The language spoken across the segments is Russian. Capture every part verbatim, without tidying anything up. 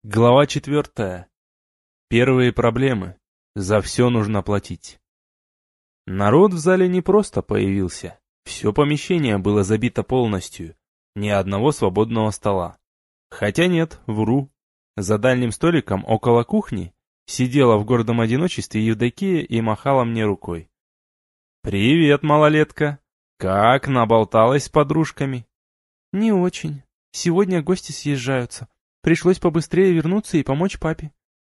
Глава четвертая. Первые проблемы. За все нужно платить. Народ в зале не просто появился. Все помещение было забито полностью. Ни одного свободного стола. Хотя нет, вру. За дальним столиком около кухни сидела в гордом одиночестве Евдокия и махала мне рукой. «Привет, малолетка! Как наболталась с подружками?» «Не очень. Сегодня гости съезжаются. Пришлось побыстрее вернуться и помочь папе».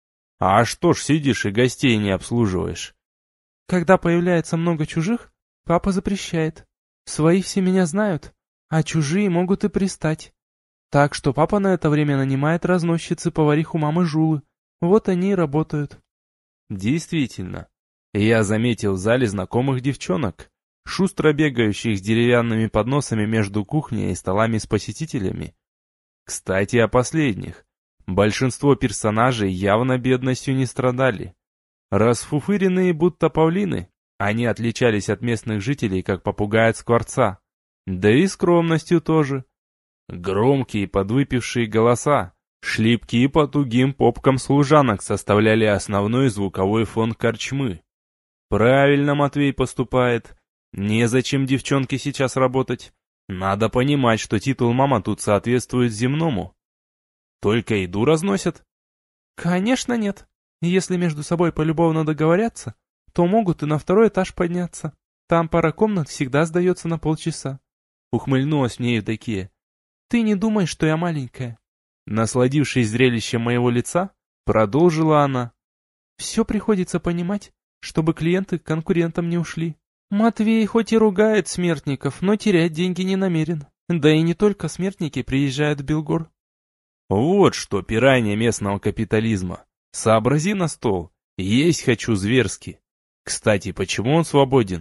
«А что ж сидишь и гостей не обслуживаешь?» «Когда появляется много чужих, папа запрещает. Свои все меня знают, а чужие могут и пристать. Так что папа на это время нанимает разносчицы повариху мамы Жулы. Вот они и работают». Действительно, я заметил в зале знакомых девчонок, шустро бегающих с деревянными подносами между кухней и столами с посетителями. Кстати, о последних. Большинство персонажей явно бедностью не страдали. Расфуфыренные будто павлины, они отличались от местных жителей, как попугай от скворца. Да и скромностью тоже. Громкие подвыпившие голоса, шлепки по тугим попкам служанок составляли основной звуковой фон корчмы. Правильно Матвей поступает. Незачем девчонке сейчас работать. Надо понимать, что титул мама тут соответствует земному. Только еду разносят? Конечно нет. Если между собой полюбовно договорятся, то могут и на второй этаж подняться. Там пара комнат всегда сдается на полчаса. Ухмыльнулась мне Евдокия. Ты не думай, что я маленькая. Насладившись зрелищем моего лица, продолжила она. Все приходится понимать, чтобы клиенты к конкурентам не ушли. Матвей хоть и ругает смертников, но терять деньги не намерен. Да и не только смертники приезжают в Белгор. Вот что пиранье местного капитализма. Сообрази на стол. Есть хочу зверски. Кстати, почему он свободен?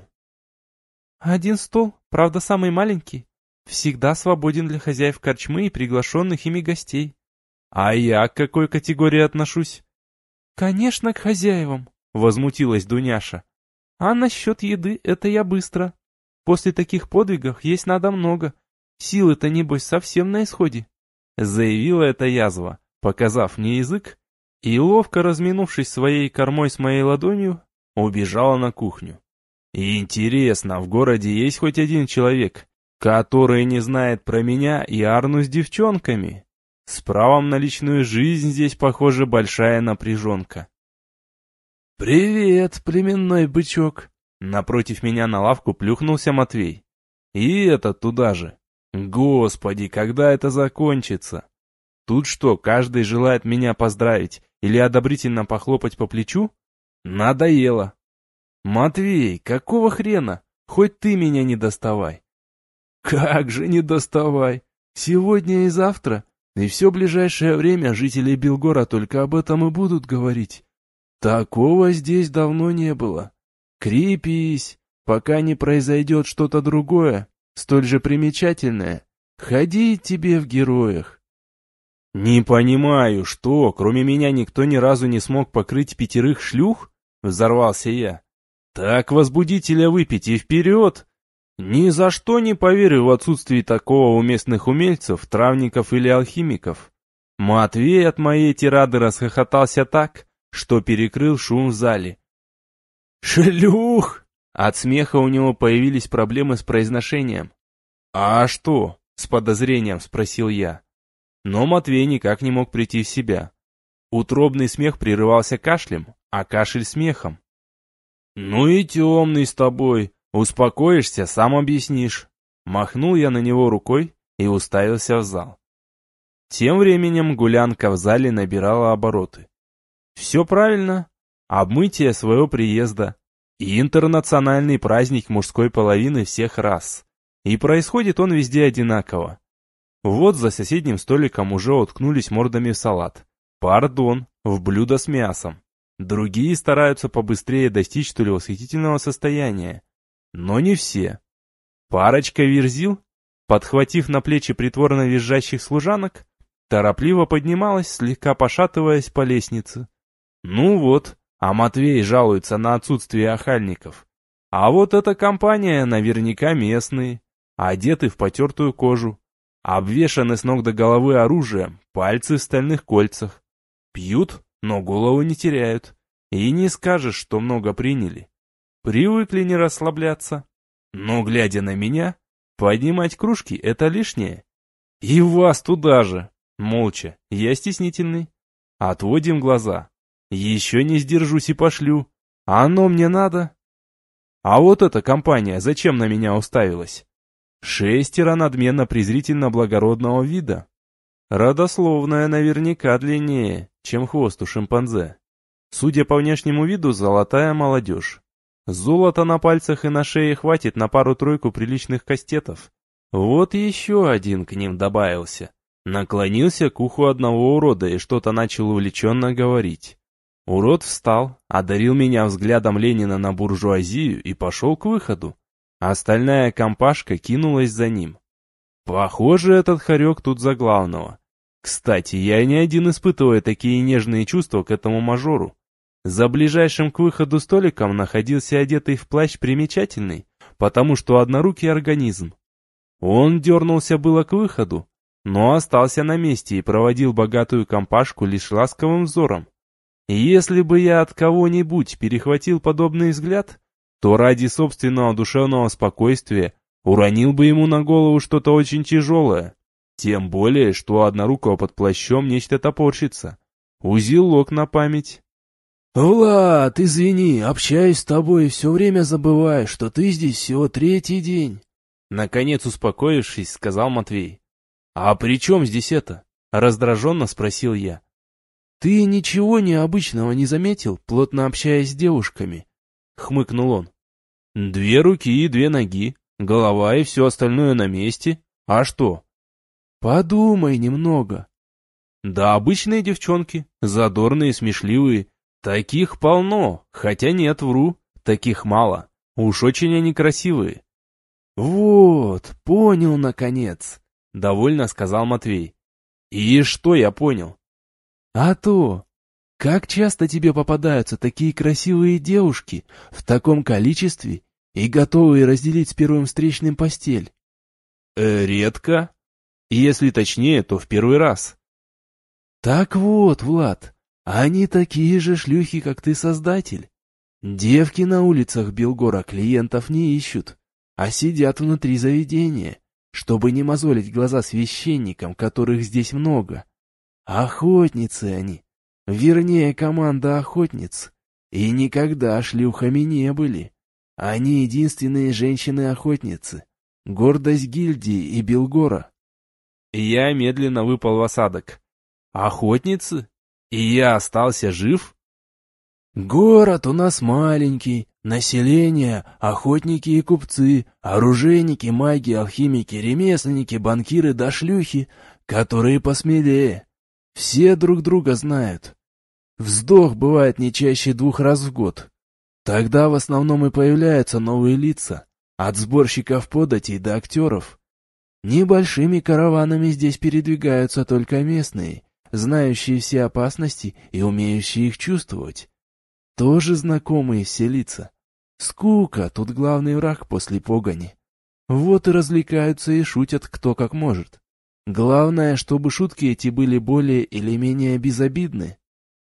Один стол, правда самый маленький, всегда свободен для хозяев корчмы и приглашенных ими гостей. А я к какой категории отношусь? Конечно, к хозяевам, возмутилась Дуняша. А насчет еды это я быстро. После таких подвигов есть надо много. Силы-то, небось, совсем на исходе. Заявила эта язва, показав мне язык, и, ловко разминувшись своей кормой с моей ладонью, убежала на кухню. Интересно, в городе есть хоть один человек, который не знает про меня и Арну с девчонками? С правом на личную жизнь здесь, похоже, большая напряженка. «Привет, племенной бычок!» Напротив меня на лавку плюхнулся Матвей. И этот туда же. Господи, когда это закончится? Тут что, каждый желает меня поздравить или одобрительно похлопать по плечу? Надоело. Матвей, какого хрена? Хоть ты меня не доставай. Как же не доставай? Сегодня и завтра, и все ближайшее время жители Белгора только об этом и будут говорить. Такого здесь давно не было. Крепись, пока не произойдет что-то другое, столь же примечательное. Ходи тебе в героях. Не понимаю, что, кроме меня никто ни разу не смог покрыть пятерых шлюх? Взорвался я. Так возбудителя выпить и вперед. Ни за что не поверю в отсутствие такого у местных умельцев, травников или алхимиков. Матвей от моей тирады расхохотался так, что перекрыл шум в зале. «Шлюх!» От смеха у него появились проблемы с произношением. «А что?» — с подозрением спросил я. Но Матвей никак не мог прийти в себя. Утробный смех прерывался кашлем, а кашель смехом. «Ну и темный с тобой. Успокоишься, сам объяснишь». Махнул я на него рукой и уставился в зал. Тем временем гулянка в зале набирала обороты. Все правильно. Обмытие своего приезда. И интернациональный праздник мужской половины всех рас. И происходит он везде одинаково. Вот за соседним столиком уже уткнулись мордами в салат. Пардон, в блюдо с мясом. Другие стараются побыстрее достичь столь восхитительного состояния. Но не все. Парочка верзил, подхватив на плечи притворно визжащих служанок, торопливо поднималась, слегка пошатываясь по лестнице. Ну вот, а Матвей жалуется на отсутствие охальников. А вот эта компания наверняка местные, одеты в потертую кожу, обвешаны с ног до головы оружием, пальцы в стальных кольцах. Пьют, но голову не теряют. И не скажешь, что много приняли. Привыкли не расслабляться. Но, глядя на меня, поднимать кружки — это лишнее. И вас туда же. Молча, я стеснительный. Отводим глаза. Еще не сдержусь и пошлю. Оно мне надо. А вот эта компания зачем на меня уставилась? Шестеро надменно-презрительно благородного вида. Родословная наверняка длиннее, чем хвост у шимпанзе. Судя по внешнему виду, золотая молодежь. Золота на пальцах и на шее хватит на пару-тройку приличных кастетов. Вот еще один к ним добавился. Наклонился к уху одного урода и что-то начал увлеченно говорить. Урод встал, одарил меня взглядом Ленина на буржуазию и пошел к выходу. Остальная компашка кинулась за ним. Похоже, этот хорек тут за главного. Кстати, я не один испытываю такие нежные чувства к этому мажору. За ближайшим к выходу столиком находился одетый в плащ примечательный, потому что однорукий организм. Он дернулся было к выходу, но остался на месте и проводил богатую компашку лишь ласковым взором. Если бы я от кого-нибудь перехватил подобный взгляд, то ради собственного душевного спокойствия уронил бы ему на голову что-то очень тяжелое. Тем более, что у однорукого под плащом нечто топорщится. Узелок на память. «Влад, извини, общаюсь с тобой и все время забываю, что ты здесь всего третий день». Наконец успокоившись, сказал Матвей. «А при чем здесь это?» — раздраженно спросил я. «Ты ничего необычного не заметил, плотно общаясь с девушками?» — хмыкнул он. «Две руки и две ноги, голова и все остальное на месте. А что?» «Подумай немного». «Да обычные девчонки, задорные, смешливые. Таких полно, хотя нет, вру, таких мало. Уж очень они красивые». «Вот, понял, наконец», — довольно сказал Матвей. «И что я понял?» «А то, как часто тебе попадаются такие красивые девушки в таком количестве и готовые разделить с первым встречным постель?» э, «Редко. Если точнее, то в первый раз». «Так вот, Влад, они такие же шлюхи, как ты, создатель. Девки на улицах Белгора клиентов не ищут, а сидят внутри заведения, чтобы не мозолить глаза священникам, которых здесь много. Охотницы они, вернее, команда охотниц, и никогда шлюхами не были. Они единственные женщины-охотницы, гордость гильдии и Белгора». Я медленно выпал в осадок. «Охотницы? И я остался жив?» «Город у нас маленький, население, охотники и купцы, оружейники, маги, алхимики, ремесленники, банкиры да шлюхи, которые посмелее. Все друг друга знают. Вздох бывает не чаще двух раз в год. Тогда в основном и появляются новые лица, от сборщиков податей до актеров. Небольшими караванами здесь передвигаются только местные, знающие все опасности и умеющие их чувствовать. Тоже знакомые все лица. Скука — тут главный враг после погони. Вот и развлекаются и шутят кто как может. Главное, чтобы шутки эти были более или менее безобидны.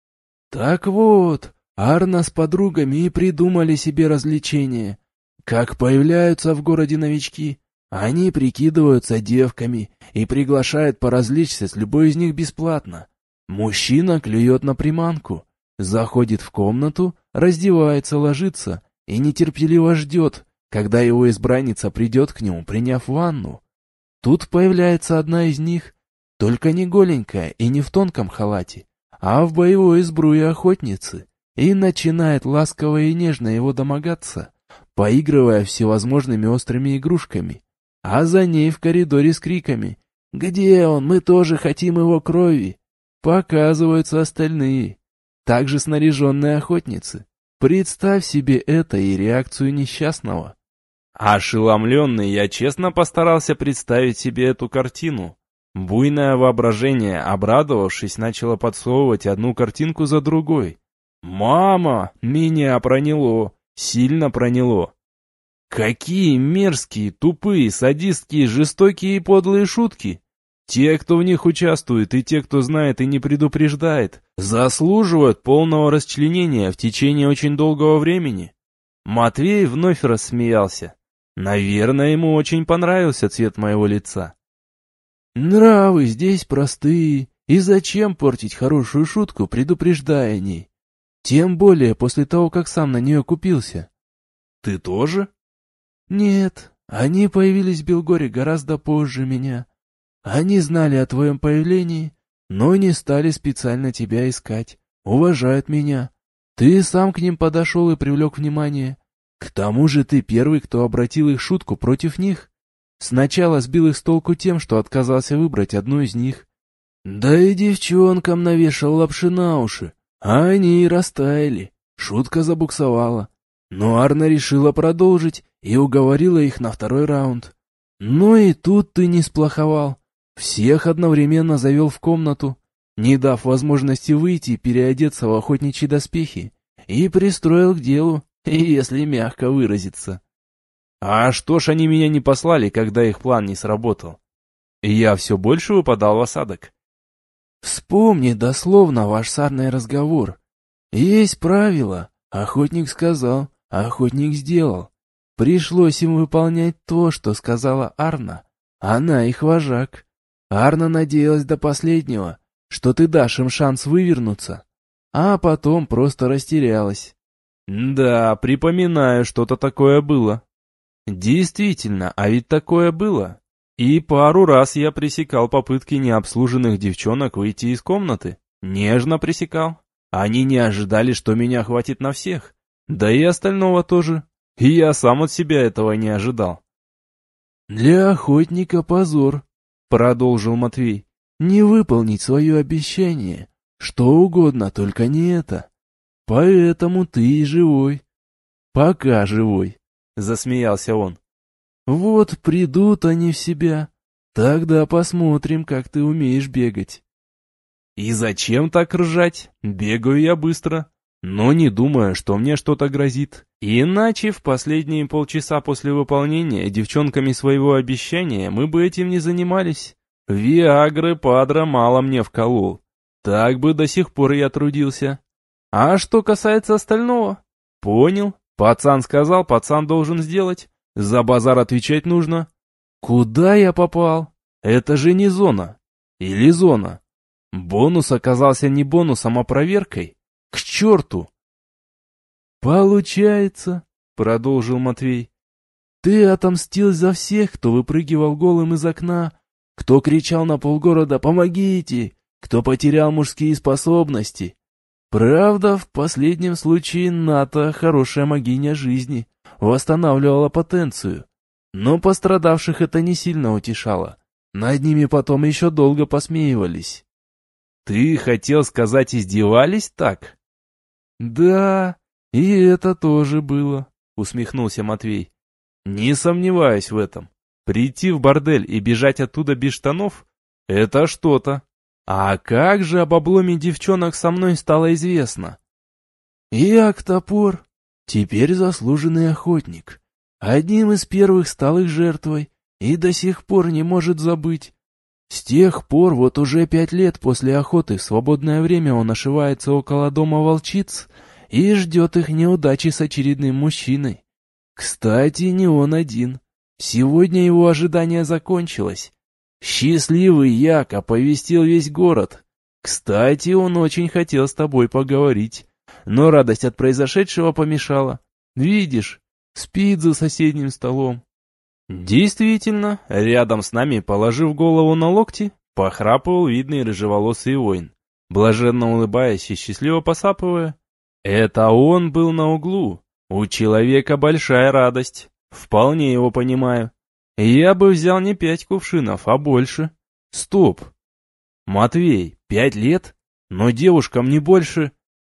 Так вот, Арна с подругами и придумали себе развлечение. Как появляются в городе новички, они прикидываются девками и приглашают поразвлечься с любой из них бесплатно. Мужчина клюет на приманку, заходит в комнату, раздевается, ложится и нетерпеливо ждет, когда его избранница придет к нему, приняв ванну. Тут появляется одна из них, только не голенькая и не в тонком халате, а в боевой сбруе охотницы, и начинает ласково и нежно его домогаться, поигрывая всевозможными острыми игрушками. А за ней в коридоре с криками «Где он? Мы тоже хотим его крови!» показываются остальные, также снаряженные охотницы. Представь себе это и реакцию несчастного. Ошеломленный, я честно постарался представить себе эту картину. Буйное воображение, обрадовавшись, начало подсовывать одну картинку за другой. «Мама! Меня проняло! Сильно проняло!» Какие мерзкие, тупые, садистские, жестокие и подлые шутки! Те, кто в них участвует, и те, кто знает и не предупреждает, заслуживают полного расчленения в течение очень долгого времени. Матвей вновь рассмеялся. Наверное, ему очень понравился цвет моего лица. Нравы здесь простые, и зачем портить хорошую шутку, предупреждая о ней? Тем более после того, как сам на нее купился. Ты тоже? Нет, они появились в Белгоре гораздо позже меня. Они знали о твоем появлении, но не стали специально тебя искать, уважают меня. Ты сам к ним подошел и привлек внимание. К тому же ты первый, кто обратил их шутку против них. Сначала сбил их с толку тем, что отказался выбрать одну из них. Да и девчонкам навешал лапши на уши, а они и растаяли. Шутка забуксовала. Но Арна решила продолжить и уговорила их на второй раунд. Ну и тут ты не сплоховал. Всех одновременно завел в комнату, не дав возможности выйти и переодеться в охотничьи доспехи, и пристроил к делу, если мягко выразиться. А что ж они меня не послали, когда их план не сработал? Я все больше выпадал в осадок. Вспомни дословно ваш с Арной разговор. Есть правило. Охотник сказал, охотник сделал. Пришлось им выполнять то, что сказала Арна. Она их вожак. Арна надеялась до последнего, что ты дашь им шанс вывернуться, а потом просто растерялась. Да, припоминаю, что-то такое было. Действительно, а ведь такое было. И пару раз я пресекал попытки необслуженных девчонок выйти из комнаты. Нежно пресекал. Они не ожидали, что меня хватит на всех. Да и остального тоже. И я сам от себя этого не ожидал. «Для охотника позор», — продолжил Матвей, — «не выполнить свое обещание. Что угодно, только не это. Поэтому ты и живой. Пока живой», — засмеялся он. «Вот придут они в себя. Тогда посмотрим, как ты умеешь бегать». И зачем так ржать? Бегаю я быстро, но не думая, что мне что-то грозит. Иначе в последние полчаса после выполнения девчонками своего обещания мы бы этим не занимались. Виагры Падре мало мне вколол. Так бы до сих пор я трудился. А что касается остального? Понял. Пацан сказал, пацан должен сделать. За базар отвечать нужно. Куда я попал? Это же не зона. Или зона? Бонус оказался не бонусом, а проверкой. К черту! «Получается», — продолжил Матвей, — «ты отомстил за всех, кто выпрыгивал голым из окна, кто кричал на полгорода «помогите», кто потерял мужские способности. Правда, в последнем случае Ната, хорошая могиня жизни, восстанавливала потенцию, но пострадавших это не сильно утешало. Над ними потом еще долго посмеивались». «Ты хотел сказать, издевались так?» «Да, и это тоже было», — усмехнулся Матвей. «Не сомневаюсь в этом. Прийти в бордель и бежать оттуда без штанов — это что-то. А как же об обломе девчонок со мной стало известно?» «Як Топор, теперь заслуженный охотник. Одним из первых стал их жертвой и до сих пор не может забыть. С тех пор, вот уже пять лет после охоты, в свободное время он ошивается около дома волчиц и ждет их неудачи с очередным мужчиной. Кстати, не он один. Сегодня его ожидание закончилось. Счастливый Як оповестил весь город. Кстати, он очень хотел с тобой поговорить, но радость от произошедшего помешала. Видишь, спит за соседним столом». Действительно, рядом с нами, положив голову на локти, похрапывал видный рыжеволосый воин, блаженно улыбаясь и счастливо посапывая. Это он был на углу. У человека большая радость. Вполне его понимаю. Я бы взял не пять кувшинов, а больше. Стоп. Матвей, пять лет? Но девушкам не больше.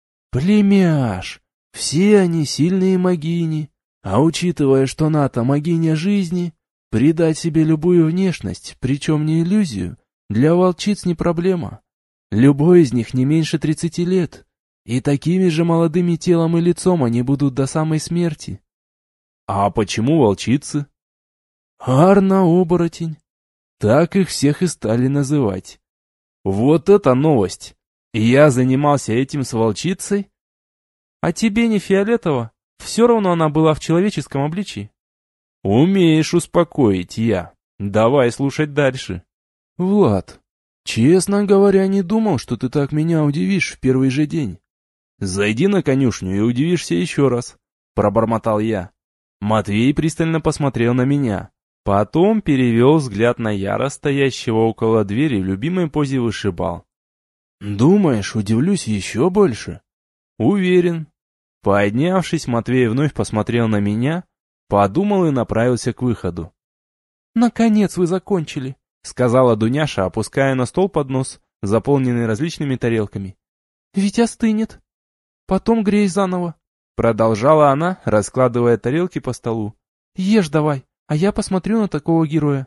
«Племяш, все они сильные могини. А учитывая, что Ната могиня жизни, придать себе любую внешность, причем не иллюзию, для волчиц не проблема. Любой из них не меньше тридцати лет, и такими же молодыми телом и лицом они будут до самой смерти». «А почему волчицы?» «Арна оборотень. Так их всех и стали называть. Вот это новость! Я занимался этим с волчицей? А тебе не фиолетово? Все равно она была в человеческом обличии. Умеешь успокоить, я. Давай слушать дальше. Влад, честно говоря, не думал, что ты так меня удивишь в первый же день. Зайди на конюшню и удивишься еще раз, пробормотал я. Матвей пристально посмотрел на меня. Потом перевел взгляд на Яра, стоящего около двери в любимой позе вышибал. «Думаешь, удивлюсь еще больше?» «Уверен». Поднявшись, Матвей вновь посмотрел на меня, подумал и направился к выходу. «Наконец вы закончили», — сказала Дуняша, опуская на стол поднос, заполненный различными тарелками. «Ведь остынет. Потом грей заново», — продолжала она, раскладывая тарелки по столу. «Ешь давай. А я посмотрю на такого героя».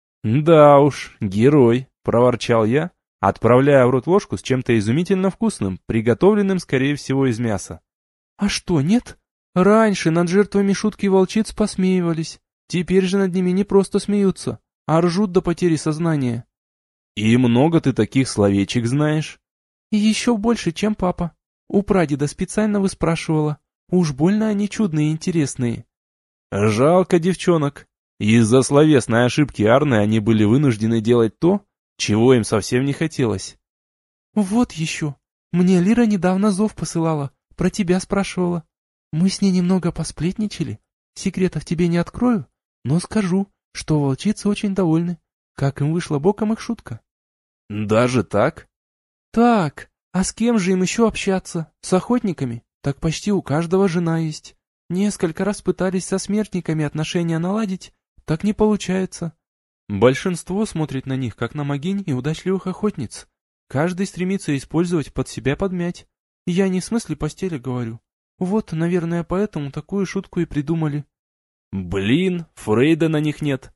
«Да уж, герой», — проворчал я, отправляя в рот ложку с чем-то изумительно вкусным, приготовленным, скорее всего, из мяса. «А что, нет? Раньше над жертвами шутки волчиц посмеивались. Теперь же над ними не просто смеются, а ржут до потери сознания». «И много ты таких словечек знаешь?» «И еще больше, чем папа. У прадеда специально выспрашивала. Уж больно они чудные и интересные». Жалко девчонок. Из-за словесной ошибки Арны они были вынуждены делать то, чего им совсем не хотелось. «Вот еще. Мне Лира недавно зов посылала, про тебя спрашивала. Мы с ней немного посплетничали. Секретов тебе не открою, но скажу, что волчицы очень довольны, как им вышла боком их шутка». «Даже так?» «Так, а с кем же им еще общаться? С охотниками? Так почти у каждого жена есть. Несколько раз пытались со смертниками отношения наладить, так не получается. Большинство смотрит на них, как на могинь и удачливых охотниц. Каждый стремится использовать под себя подмять. Я не в смысле постели говорю. Вот, наверное, поэтому такую шутку и придумали». «Блин, Фрейда на них нет.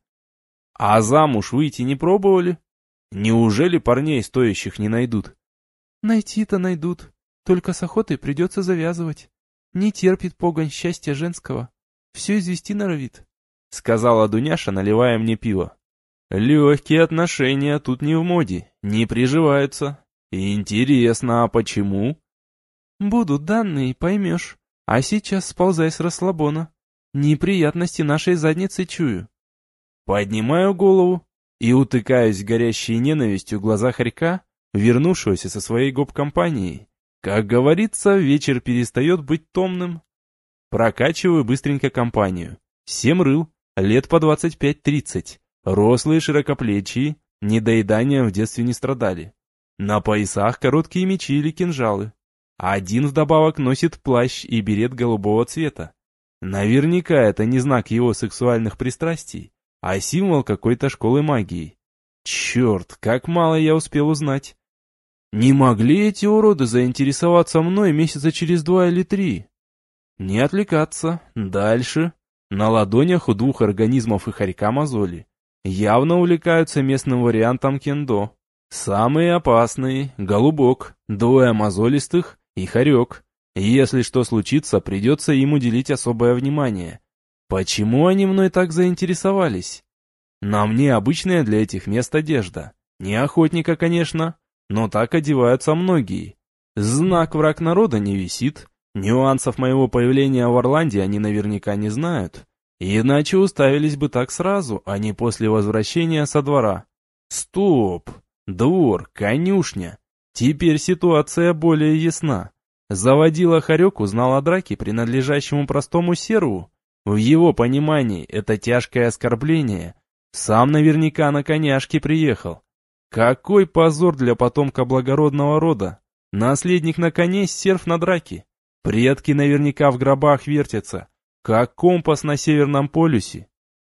А замуж выйти не пробовали? Неужели парней стоящих не найдут?» «Найти-то найдут, только с охотой придется завязывать. Не терпит погонь счастья женского. Все извести норовит», — сказала Дуняша, наливая мне пиво. «Легкие отношения тут не в моде, не приживаются. Интересно, а почему?» «Будут данные, поймешь. А сейчас сползай с расслабона. Неприятности нашей задницы чую». Поднимаю голову и утыкаюсь горящей ненавистью в глаза хорька, вернувшегося со своей гоп-компанией. Как говорится, вечер перестает быть томным. Прокачиваю быстренько компанию. Семь рыл, лет по двадцать пять-тридцать. Рослые, широкоплечие, недоеданием в детстве не страдали. На поясах короткие мечи или кинжалы. Один вдобавок носит плащ и берет голубого цвета. Наверняка это не знак его сексуальных пристрастий, а символ какой-то школы магии. Черт, как мало я успел узнать. Не могли эти уроды заинтересоваться мной месяца через два или три? Не отвлекаться. Дальше. На ладонях у двух организмов и хорька мозоли. Явно увлекаются местным вариантом кендо. Самые опасные — голубок, двое мозолистых и хорек. Если что случится, придется им уделить особое внимание. Почему они мной так заинтересовались? На мне обычная для этих мест одежда. Не охотника, конечно, но так одеваются многие. Знак «Враг народа» не висит. Нюансов моего появления в Орланде они наверняка не знают. Иначе уставились бы так сразу, а не после возвращения со двора. Стоп! Двор, конюшня. Теперь ситуация более ясна. Заводила хорек узнал о драке, принадлежащему простому серву. В его понимании это тяжкое оскорбление. Сам наверняка на коняшке приехал. Какой позор для потомка благородного рода. Наследник на коне, серф на драке. Предки наверняка в гробах вертятся, как компас на Северном полюсе.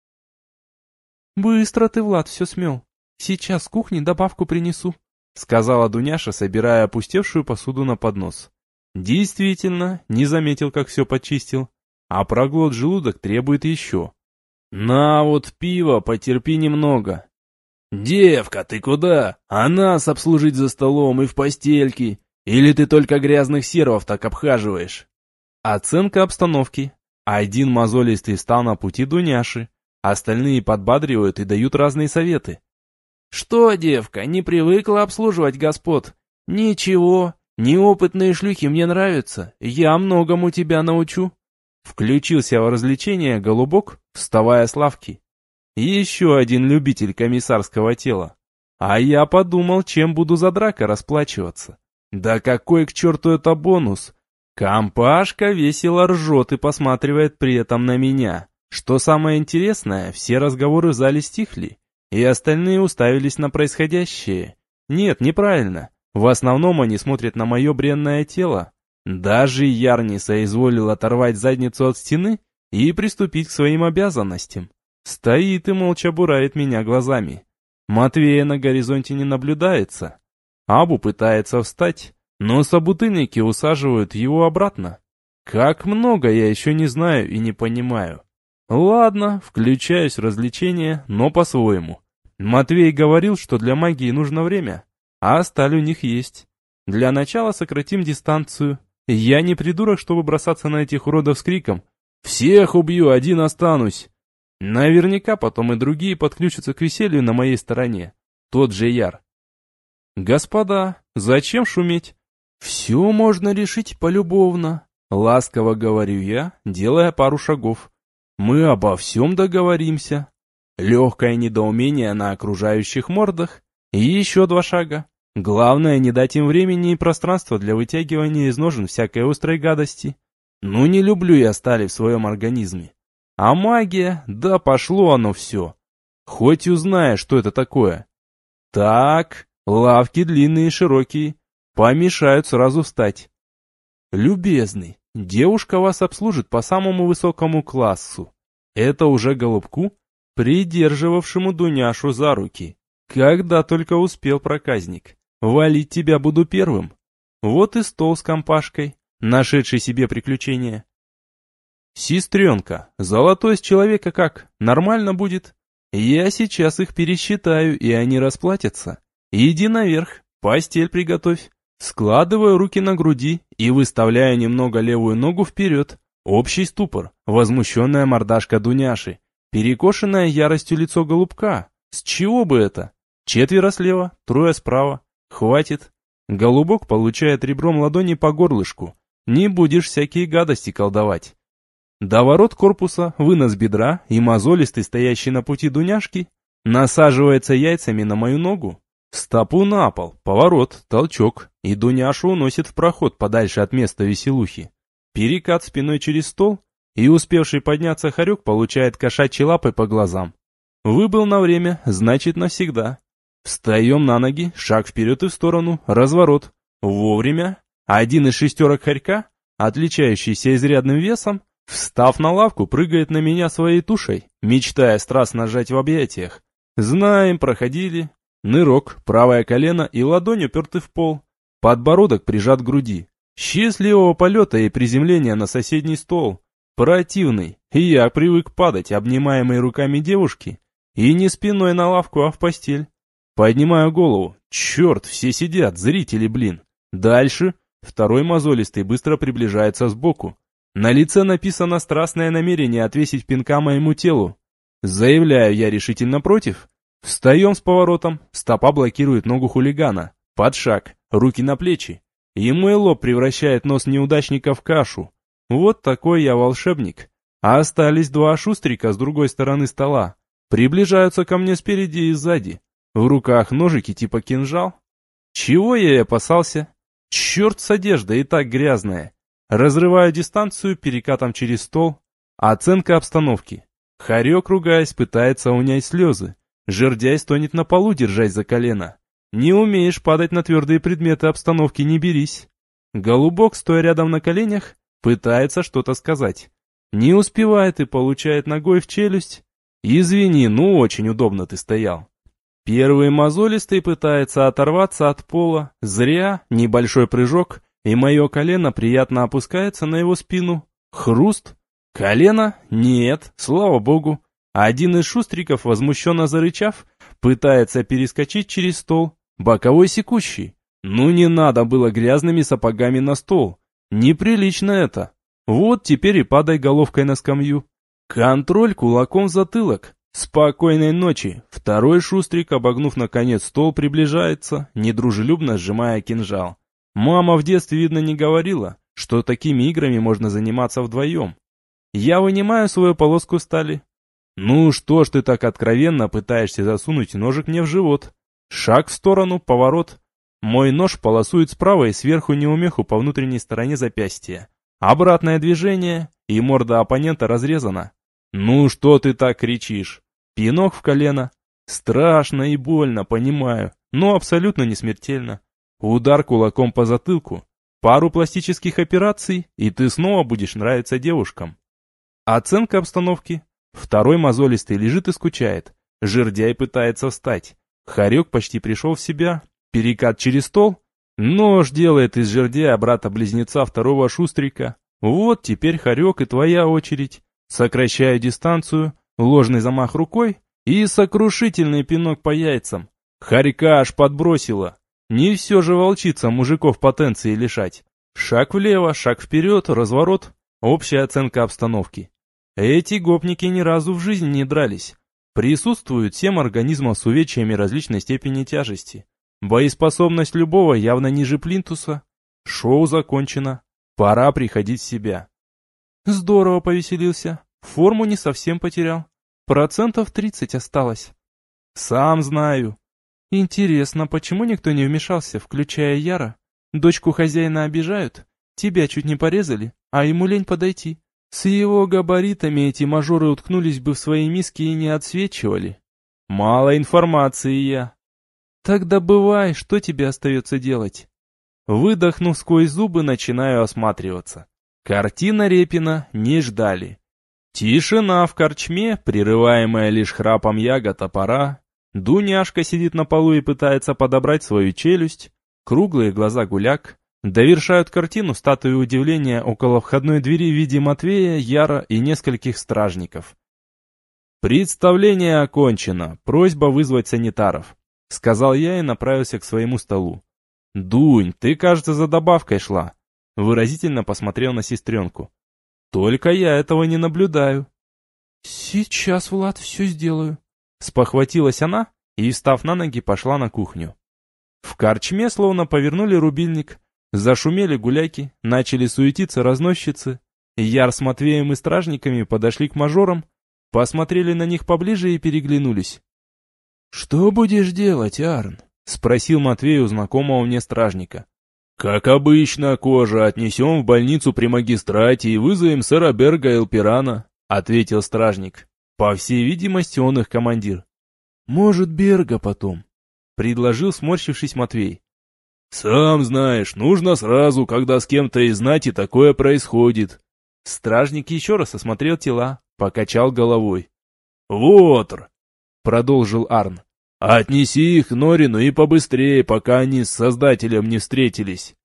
«Быстро ты, Влад, все смел. Сейчас с кухни добавку принесу», — сказала Дуняша, собирая опустевшую посуду на поднос. Действительно, не заметил, как все почистил. А проглот желудок требует еще. «На вот пиво, потерпи немного». «Девка, ты куда? А нас обслужить за столом и в постельке? Или ты только грязных сервов так обхаживаешь?» Оценка обстановки. Один мозолистый встал на пути Дуняши. Остальные подбадривают и дают разные советы. «Что, девка, не привыкла обслуживать господ?» «Ничего, неопытные шлюхи мне нравятся, я многому тебя научу». Включился в развлечение голубок, вставая с лавки. Еще один любитель комиссарского тела. А я подумал, чем буду за драка расплачиваться. Да какой к черту это бонус? Компашка весело ржет и посматривает при этом на меня. Что самое интересное, все разговоры в зале стихли, и остальные уставились на происходящее. Нет, неправильно. В основном они смотрят на мое бренное тело. Даже Яр не соизволил оторвать задницу от стены и приступить к своим обязанностям. Стоит и молча буравит меня глазами. Матвея на горизонте не наблюдается. Абу пытается встать, но собутыльники усаживают его обратно. Как много я еще не знаю и не понимаю. Ладно, включаюсь в развлечение, но по-своему. Матвей говорил, что для магии нужно время, а сталь у них есть. Для начала сократим дистанцию. Я не придурок, чтобы бросаться на этих уродов с криком «Всех убью, один останусь!». Наверняка потом и другие подключатся к веселью на моей стороне. Тот же Яр. «Господа, зачем шуметь? Все можно решить полюбовно», — ласково говорю я, делая пару шагов. «Мы обо всем договоримся». Легкое недоумение на окружающих мордах. И еще два шага. Главное, не дать им времени и пространства для вытягивания из ножен всякой острой гадости. Ну не люблю я стали в своем организме. А магия, да пошло оно все. Хоть узнай, что это такое. Так, лавки длинные и широкие, помешают сразу встать. Любезный, девушка вас обслужит по самому высокому классу. Это уже голубку, придерживавшему Дуняшу за руки. Когда только успел проказник. Валить тебя буду первым. Вот и стол с компашкой, нашедший себе приключения. Сестренка, золотой с человека как, нормально будет? Я сейчас их пересчитаю, и они расплатятся. Иди наверх, постель приготовь. Складываю руки на груди и выставляю немного левую ногу вперед. Общий ступор, возмущенная мордашка Дуняши, перекошенное яростью лицо голубка. С чего бы это? Четверо слева, трое справа. Хватит. Голубок получает ребром ладони по горлышку. Не будешь всякие гадости колдовать. Доворот корпуса, вынос бедра и мозолистый, стоящий на пути Дуняшки, насаживается яйцами на мою ногу. Стопу на пол, поворот, толчок, и Дуняшу уносит в проход подальше от места веселухи. Перекат спиной через стол, и успевший подняться хорек получает кошачьей лапой по глазам. Выбыл на время, значит навсегда. Встаем на ноги, шаг вперед и в сторону, разворот. Вовремя. Один из шестерок хорька, отличающийся изрядным весом, встав на лавку, прыгает на меня своей тушей, мечтая страстно сжать в объятиях. Знаем, проходили. Нырок, правое колено и ладонь уперты в пол. Подбородок прижат к груди. Счастливого полета и приземления на соседний стол. Противный. И я привык падать, обнимаемой руками девушки. И не спиной на лавку, а в постель. Поднимаю голову. Черт, все сидят, зрители, блин. Дальше. Второй мозолистый быстро приближается сбоку. На лице написано страстное намерение отвесить пинка моему телу. Заявляю я решительно против. Встаем с поворотом. Стопа блокирует ногу хулигана. Под шаг. Руки на плечи. И мой лоб превращает нос неудачника в кашу. Вот такой я волшебник. А остались два шустрика с другой стороны стола. Приближаются ко мне спереди и сзади. В руках ножики типа кинжал. Чего я и опасался? Черт с одеждой, и так грязная. Разрываю дистанцию перекатом через стол. Оценка обстановки. Хорек, ругаясь, пытается унять слезы. Жердяй стонет на полу, держась за колено. Не умеешь падать на твердые предметы обстановки, не берись. Голубок, стоя рядом на коленях, пытается что-то сказать. Не успевает и получает ногой в челюсть. Извини, ну очень удобно ты стоял. Первый мозолистый пытается оторваться от пола. Зря, небольшой прыжок, и мое колено приятно опускается на его спину. Хруст. Колено? Нет, слава богу. Один из шустриков, возмущенно зарычав, пытается перескочить через стол. Боковой секущий. Ну не надо было грязными сапогами на стол. Неприлично это. Вот теперь и падай головкой на скамью. Контроль кулаком в затылок. Спокойной ночи. Второй шустрик, обогнув наконец стол, приближается, недружелюбно сжимая кинжал. Мама в детстве, видно, не говорила, что такими играми можно заниматься вдвоем. Я вынимаю свою полоску стали. Ну что ж ты так откровенно пытаешься засунуть ножик мне в живот? Шаг в сторону, поворот. Мой нож полосует справа и сверху неумеху по внутренней стороне запястья. Обратное движение, и морда оппонента разрезана. Ну что ты так кричишь? Пинок в колено. Страшно и больно, понимаю, но абсолютно не смертельно. Удар кулаком по затылку. Пару пластических операций, и ты снова будешь нравиться девушкам. Оценка обстановки. Второй мозолистый лежит и скучает. Жердяй пытается встать. Хорек почти пришел в себя. Перекат через стол. Нож делает из жердяя брата-близнеца второго шустрика. Вот теперь Хорек и твоя очередь. Сокращаю дистанцию. Ложный замах рукой и сокрушительный пинок по яйцам. Хорька аж подбросила. Не все же волчица мужиков потенции лишать. Шаг влево, шаг вперед, разворот. Общая оценка обстановки. Эти гопники ни разу в жизни не дрались. Присутствуют семь организмов с увечьями различной степени тяжести. Боеспособность любого явно ниже плинтуса. Шоу закончено. Пора приходить в себя. Здорово повеселился. Форму не совсем потерял. Процентов тридцать осталось. Сам знаю. Интересно, почему никто не вмешался, включая Яра? Дочку хозяина обижают? Тебя чуть не порезали, а ему лень подойти. С его габаритами эти мажоры уткнулись бы в свои миски и не отсвечивали. Мало информации я. Тогда бывай, что тебе остается делать? Выдохнув сквозь зубы, начинаю осматриваться. Картина Репина не ждали. Тишина в корчме, прерываемая лишь храпом ягод топора. Дуняшка сидит на полу и пытается подобрать свою челюсть. Круглые глаза гуляк. Довершают картину статуи удивления около входной двери в виде Матвея, Яра и нескольких стражников. «Представление окончено. Просьба вызвать санитаров», — сказал я и направился к своему столу. «Дунь, ты, кажется, за добавкой шла», — выразительно посмотрел на сестренку. «Только я этого не наблюдаю». «Сейчас, Влад, все сделаю», — спохватилась она и, встав на ноги, пошла на кухню. В корчме словно повернули рубильник, зашумели гуляки, начали суетиться разносчицы. Яр с Матвеем и стражниками подошли к мажорам, посмотрели на них поближе и переглянулись. «Что будешь делать, Арн?» — спросил Матвей у знакомого мне стражника. «Как обычно, кожа отнесем в больницу при магистрате и вызовем сэра Берга Элпирана», — ответил стражник. По всей видимости, он их командир. «Может, Берга потом», — предложил, сморщившись Матвей. «Сам знаешь, нужно сразу, когда с кем-то из знати такое происходит». Стражник еще раз осмотрел тела, покачал головой. «Вот», — продолжил Арн. «Отнеси их Норину и побыстрее, пока они с Создателем не встретились».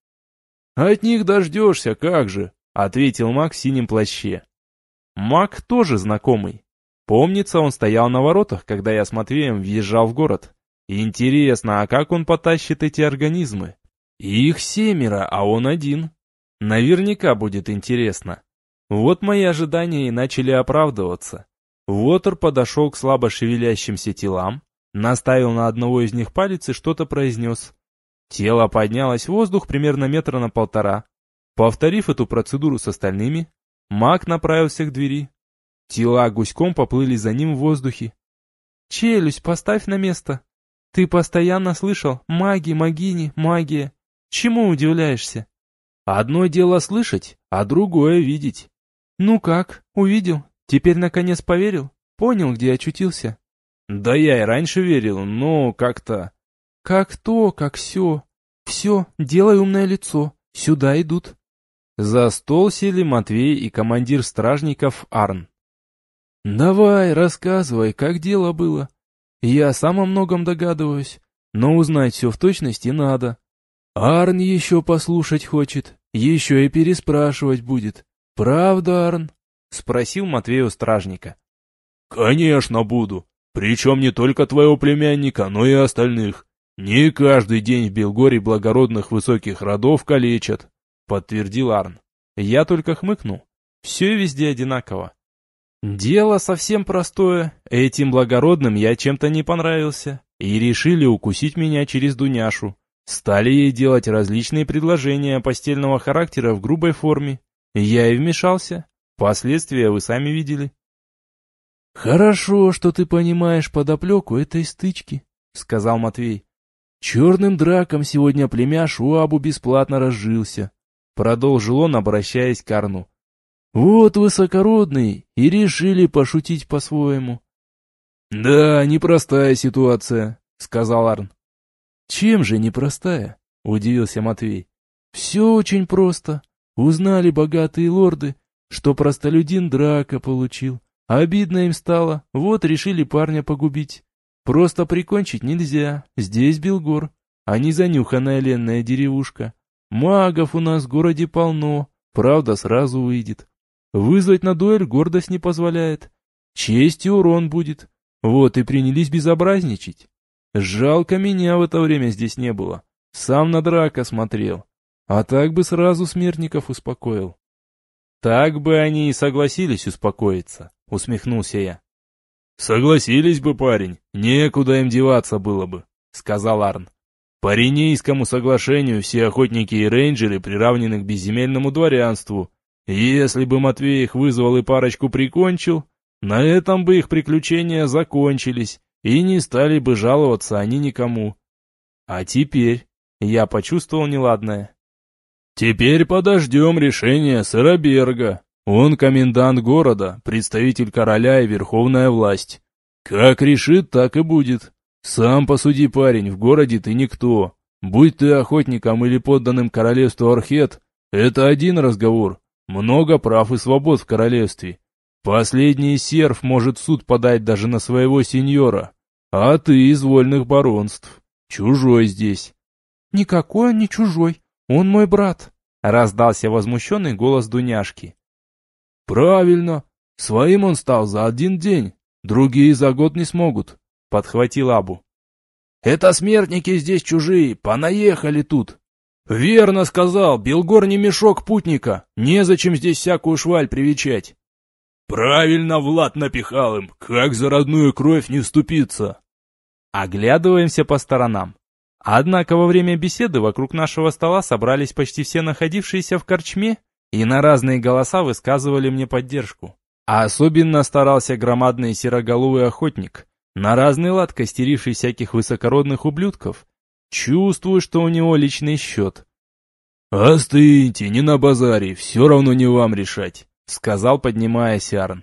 «От них дождешься, как же», — ответил маг в синем плаще. Маг тоже знакомый. Помнится, он стоял на воротах, когда я с Матвеем въезжал в город. Интересно, а как он потащит эти организмы? Их семеро, а он один. Наверняка будет интересно. Вот мои ожидания и начали оправдываться. Вотер подошел к слабо шевелящимся телам, наставил на одного из них палец и что-то произнес. Тело поднялось в воздух примерно метра на полтора. Повторив эту процедуру с остальными, маг направился к двери. Тела гуськом поплыли за ним в воздухе. «Челюсть поставь на место. Ты постоянно слышал «маги, магини, магия». Чему удивляешься?» «Одно дело слышать, а другое видеть». «Ну как, увидел? Теперь наконец поверил? Понял, где очутился?» «Да я и раньше верил, но как-то...» «Как то, как все. Все, делай умное лицо. Сюда идут». За стол сели Матвей и командир стражников Арн. «Давай, рассказывай, как дело было. Я сам о многом догадываюсь, но узнать все в точности надо. Арн еще послушать хочет, еще и переспрашивать будет. Правда, Арн?» — спросил Матвей у стражника. «Конечно буду. Причем не только твоего племянника, но и остальных. Не каждый день в Белгоре благородных высоких родов калечат», — подтвердил Арн. Я только хмыкнул. Все везде одинаково. Дело совсем простое. Этим благородным я чем-то не понравился. И решили укусить меня через Дуняшу. Стали ей делать различные предложения постельного характера в грубой форме. Я и вмешался. Последствия вы сами видели. «Хорошо, что ты понимаешь подоплеку этой стычки», — сказал Матвей. «Черным драком сегодня племяш у Абу бесплатно разжился», — продолжил он, обращаясь к Арну. «Вот высокородные и решили пошутить по-своему». «Да, непростая ситуация», — сказал Арн. «Чем же непростая?» — удивился Матвей. «Все очень просто. Узнали богатые лорды, что простолюдин драка получил. Обидно им стало, вот решили парня погубить. Просто прикончить нельзя, здесь Белгор, а не занюханная ленная деревушка. Магов у нас в городе полно, правда сразу выйдет. Вызвать на дуэль гордость не позволяет. Честь и урон будет. Вот и принялись безобразничать. Жалко, меня в это время здесь не было. Сам на драка смотрел. А так бы сразу смертников успокоил». «Так бы они и согласились успокоиться», — усмехнулся я. «Согласились бы, парень, некуда им деваться было бы», — сказал Арн. «По Ренейскому соглашению все охотники и рейнджеры приравнены к безземельному дворянству. Если бы Матвей их вызвал и парочку прикончил, на этом бы их приключения закончились, и не стали бы жаловаться они никому. А теперь я почувствовал неладное. Теперь подождем решения Сыраберга. Он комендант города, представитель короля и верховная власть. Как решит, так и будет. Сам посуди, парень, в городе ты никто. Будь ты охотником или подданным королевству Архет, это один разговор. Много прав и свобод в королевстве. Последний серф может в суд подать даже на своего сеньора. А ты из вольных баронств. Чужой здесь». «Никакой он не чужой, он мой брат», — раздался возмущенный голос Дуняшки. «Правильно, своим он стал за один день, другие за год не смогут», — подхватил Абу. «Это смертники здесь чужие, понаехали тут». «Верно сказал, Белгор не мешок путника, незачем здесь всякую шваль привечать». «Правильно Влад напихал им, как за родную кровь не вступиться». Оглядываемся по сторонам. Однако во время беседы вокруг нашего стола собрались почти все находившиеся в корчме и на разные голоса высказывали мне поддержку. А особенно старался громадный сероголовый охотник, на разный лад костеривший всяких высокородных ублюдков. Чувствую, что у него личный счет. «Остыньте, не на базаре, все равно не вам решать», — сказал, поднимаясь Арн.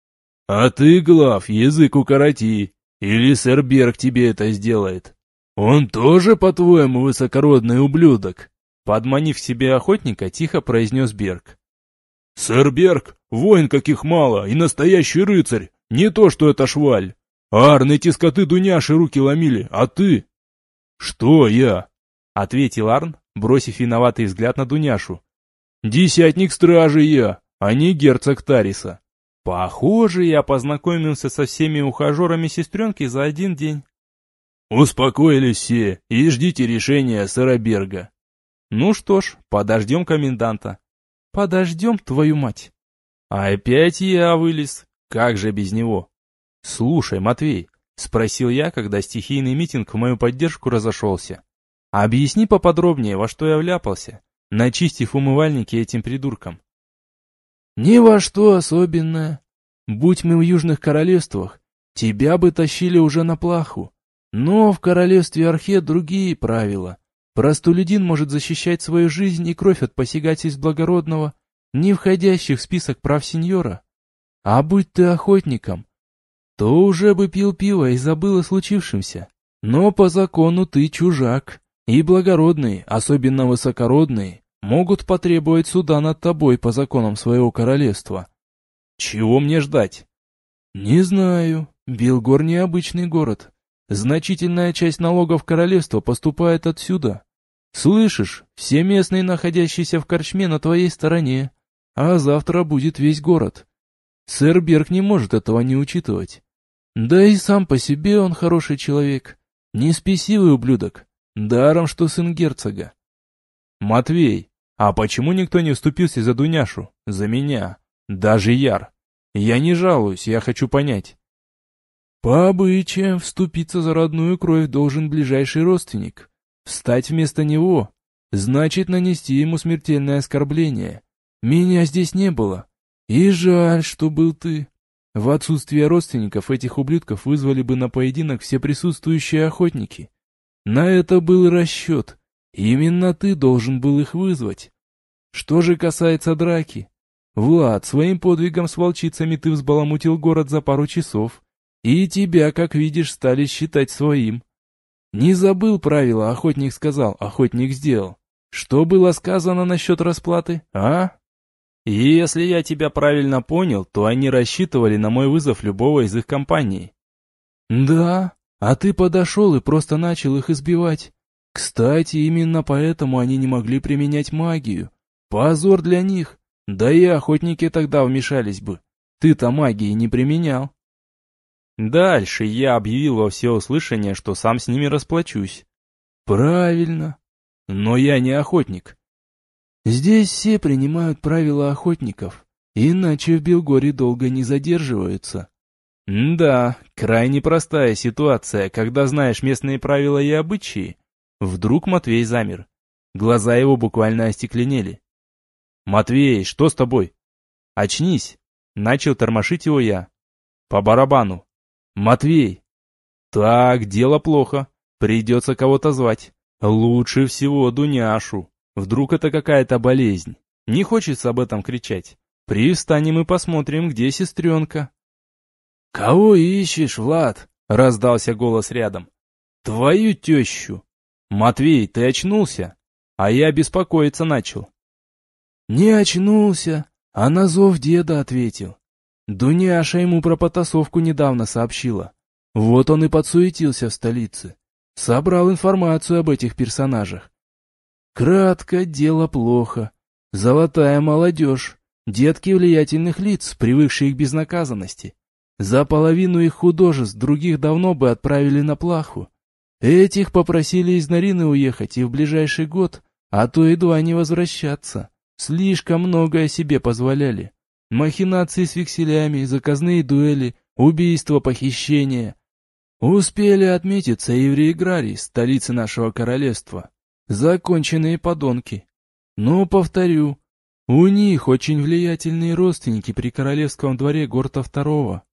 «А ты, Глав, язык укороти, или сэр Берг тебе это сделает. Он тоже, по-твоему, высокородный ублюдок?» Подманив к себе охотника, тихо произнес Берг. «Сэр Берг, воин каких мало, и настоящий рыцарь, не то что это шваль. Арн, эти скоты Дуняши руки ломили, а ты?» «Что я?» — ответил Арн, бросив виноватый взгляд на Дуняшу. «Десятник стражи я, а не герцог Тариса». Похоже, я познакомился со всеми ухажерами сестренки за один день. «Успокоились все и ждите решения сэра Берга». «Ну что ж, подождем коменданта». «Подождем, твою мать». «Опять я вылез, как же без него?» «Слушай, Матвей», — спросил я, когда стихийный митинг в мою поддержку разошелся. «Объясни поподробнее, во что я вляпался, начистив умывальники этим придуркам». «Ни во что особенное. Будь мы в южных королевствах, тебя бы тащили уже на плаху. Но в королевстве Архет другие правила. Простолюдин может защищать свою жизнь и кровь от посягательств благородного, не входящих в список прав сеньора. А будь ты охотником, то уже бы пил пиво и забыл о случившемся. Но по закону ты чужак, и благородные, особенно высокородные, могут потребовать суда над тобой по законам своего королевства». «Чего мне ждать?» «Не знаю. Белгор необычный город. Значительная часть налогов королевства поступает отсюда. Слышишь, все местные, находящиеся в корчме, на твоей стороне, а завтра будет весь город. Сэр Берг не может этого не учитывать. Да и сам по себе он хороший человек, не спесивый ублюдок, даром что сын герцога». «Матвей, а почему никто не вступился за Дуняшу, за меня, даже Яр? Я не жалуюсь, я хочу понять. По обычаям, вступиться за родную кровь должен ближайший родственник. Встать вместо него значит нанести ему смертельное оскорбление. Меня здесь не было. И жаль, что был ты. В отсутствие родственников этих ублюдков вызвали бы на поединок все присутствующие охотники. На это был и расчет. Именно ты должен был их вызвать. Что же касается драки. Влад, своим подвигом с волчицами ты взбаламутил город за пару часов. И тебя, как видишь, стали считать своим. Не забыл правила, охотник сказал, охотник сделал. Что было сказано насчет расплаты, а? И если я тебя правильно понял, то они рассчитывали на мой вызов любого из их компаний. Да, а ты подошел и просто начал их избивать. Кстати, именно поэтому они не могли применять магию. Позор для них. Да и охотники тогда вмешались бы. Ты-то магии не применял. Дальше я объявил во всеуслышание, что сам с ними расплачусь. Правильно. Но я не охотник. Здесь все принимают правила охотников, иначе в Белгоре долго не задерживаются. Да, крайне простая ситуация, когда знаешь местные правила и обычаи. Вдруг Матвей замер. Глаза его буквально остекленели. «Матвей, что с тобой?» «Очнись!» Начал тормошить его я. По барабану. «Матвей!» «Так, дело плохо. Придется кого-то звать. Лучше всего Дуняшу. Вдруг это какая-то болезнь. Не хочется об этом кричать. Привстанем и посмотрим, где сестренка». «Кого ищешь, Влад?» — раздался голос рядом. «Твою тещу!» «Матвей, ты очнулся?» А я беспокоиться начал. Не очнулся, а на зов деда ответил. Дуняша ему про потасовку недавно сообщила. Вот он и подсуетился в столице. Собрал информацию об этих персонажах. Кратко, дело плохо. Золотая молодежь, детки влиятельных лиц, привыкшие к безнаказанности. За половину их художеств других давно бы отправили на плаху. Этих попросили из Нарины уехать и в ближайший год, а то и два не возвращаться. Слишком многое себе позволяли. Махинации с векселями, заказные дуэли, убийства, похищения. Успели отметиться и в Риеграре, столице нашего королевства. Законченные подонки. Но, повторю, у них очень влиятельные родственники при королевском дворе Горта второго.